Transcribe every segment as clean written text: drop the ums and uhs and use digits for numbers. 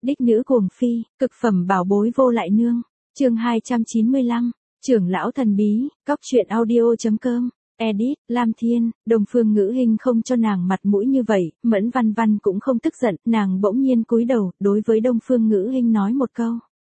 Đích nữ cuồng phi, cực phẩm bảo bối vô lại nương. Chương 295, trưởng lão thần bí, cóc truyện audio.com. Edit, Lam Thiên, Đồng Phương Ngữ Hinh không cho nàng mặt mũi như vậy, Mẫn Văn Văn cũng không tức giận, nàng bỗng nhiên cúi đầu, đối với Đông Phương Ngữ Hinh nói một câu.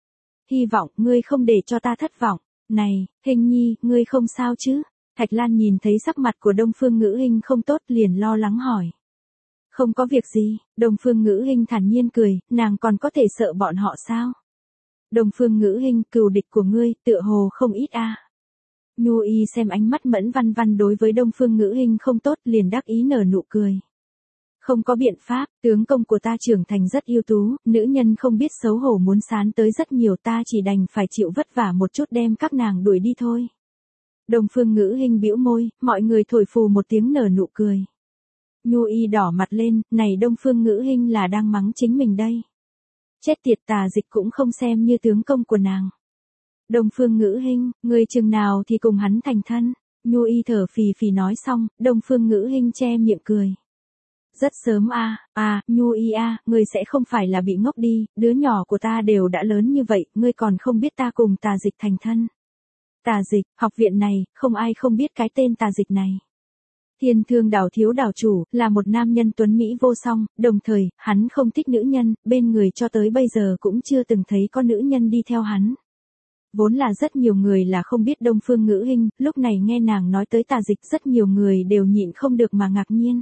Hy vọng ngươi không để cho ta thất vọng. Này, Hinh nhi, ngươi không sao chứ? Thạch Lan nhìn thấy sắc mặt của Đông Phương Ngữ Hinh không tốt liền lo lắng hỏi. Không có việc gì, Đông Phương Ngữ Hinh thản nhiên cười, nàng còn có thể sợ bọn họ sao? Đông Phương Ngữ Hinh, cừu địch của ngươi, tựa hồ không ít a. Nhu Y xem ánh mắt Mẫn Văn Văn đối với Đông Phương Ngữ Hinh không tốt liền đắc ý nở nụ cười. Không có biện pháp, tướng công của ta trưởng thành rất ưu tú, nữ nhân không biết xấu hổ muốn sán tới rất nhiều, ta chỉ đành phải chịu vất vả một chút đem các nàng đuổi đi thôi. Đông Phương Ngữ Hinh bĩu môi, mọi người thổi phù một tiếng nở nụ cười. Nhu Y đỏ mặt lên, này Đông Phương Ngữ Hinh là đang mắng chính mình đây. Chết tiệt, Tà Dịch cũng không xem như tướng công của nàng. Đông Phương Ngữ Hinh, người chừng nào thì cùng hắn thành thân. Nhu Y thở phì phì nói xong, Đông Phương Ngữ Hinh che miệng cười. Rất sớm Nhu Y ngươi sẽ không phải là bị ngốc đi, đứa nhỏ của ta đều đã lớn như vậy, ngươi còn không biết ta cùng Tà Dịch thành thân. Tà Dịch, học viện này, không ai không biết cái tên Tà Dịch này. Thiên Thương Đảo thiếu đảo chủ, là một nam nhân tuấn Mỹ vô song, đồng thời, hắn không thích nữ nhân, bên người cho tới bây giờ cũng chưa từng thấy có nữ nhân đi theo hắn. Vốn là rất nhiều người là không biết Đông Phương Ngữ Hinh, lúc này nghe nàng nói tới Tà Dịch rất nhiều người đều nhịn không được mà ngạc nhiên.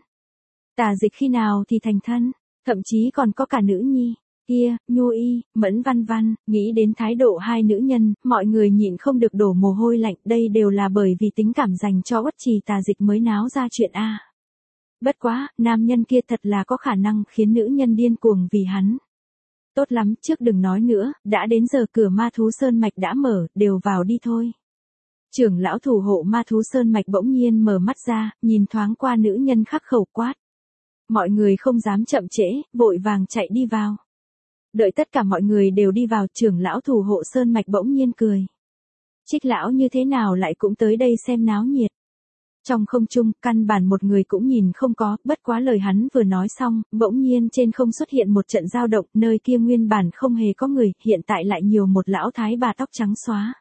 Tà Dịch khi nào thì thành thân, thậm chí còn có cả nữ nhi. Kia, Nhu Y, Mẫn Văn Văn, nghĩ đến thái độ hai nữ nhân, mọi người nhịn không được đổ mồ hôi lạnh, đây đều là bởi vì tính cảm dành cho Uất Trì Tà Dịch mới náo ra chuyện a. Bất quá, nam nhân kia thật là có khả năng khiến nữ nhân điên cuồng vì hắn. Tốt lắm, trước đừng nói nữa, đã đến giờ cửa Ma Thú Sơn Mạch đã mở, đều vào đi thôi. Trưởng lão thủ hộ Ma Thú Sơn Mạch bỗng nhiên mở mắt ra, nhìn thoáng qua nữ nhân khắc khẩu quát. Mọi người không dám chậm trễ, vội vàng chạy đi vào. Đợi tất cả mọi người đều đi vào, trưởng lão thủ hộ Sơn Mạch bỗng nhiên cười. Trích lão như thế nào lại cũng tới đây xem náo nhiệt. Trong không trung, căn bản một người cũng nhìn không có, bất quá lời hắn vừa nói xong, bỗng nhiên trên không xuất hiện một trận dao động, nơi kia nguyên bản không hề có người, hiện tại lại nhiều một lão thái bà tóc trắng xóa.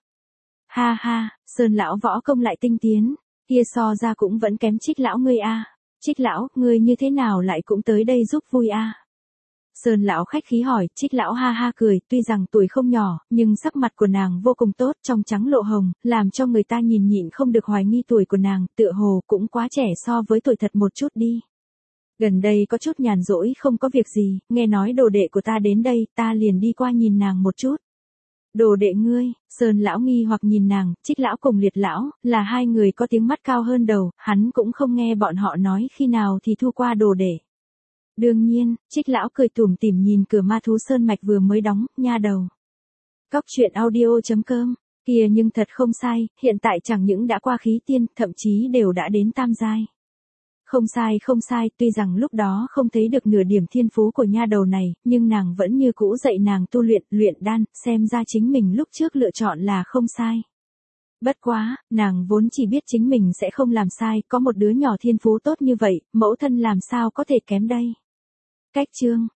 Ha ha, Sơn lão võ công lại tinh tiến, kia so ra cũng vẫn kém Trích lão ngươi a. Trích lão, ngươi như thế nào lại cũng tới đây giúp vui a? Sơn lão khách khí hỏi, Trích lão ha ha cười, tuy rằng tuổi không nhỏ, nhưng sắc mặt của nàng vô cùng tốt, trong trắng lộ hồng, làm cho người ta nhìn nhịn không được hoài nghi tuổi của nàng, tựa hồ cũng quá trẻ so với tuổi thật một chút đi. Gần đây có chút nhàn rỗi không có việc gì, nghe nói đồ đệ của ta đến đây, ta liền đi qua nhìn nàng một chút. Đồ đệ ngươi, Sơn lão nghi hoặc nhìn nàng, Trích lão cùng Liệt lão, là hai người có tiếng mắt cao hơn đầu, hắn cũng không nghe bọn họ nói khi nào thì thu qua đồ đệ. Đương nhiên, Trích lão cười tủm tỉm nhìn cửa Ma Thú Sơn Mạch vừa mới đóng, nha đầu. Cóc truyện audio.com, kia nhưng thật không sai, hiện tại chẳng những đã qua khí tiên, thậm chí đều đã đến tam giai. Không sai, tuy rằng lúc đó không thấy được nửa điểm thiên phú của nha đầu này, nhưng nàng vẫn như cũ dạy nàng tu luyện đan, xem ra chính mình lúc trước lựa chọn là không sai. Bất quá, nàng vốn chỉ biết chính mình sẽ không làm sai, có một đứa nhỏ thiên phú tốt như vậy, mẫu thân làm sao có thể kém đây. Cách chương,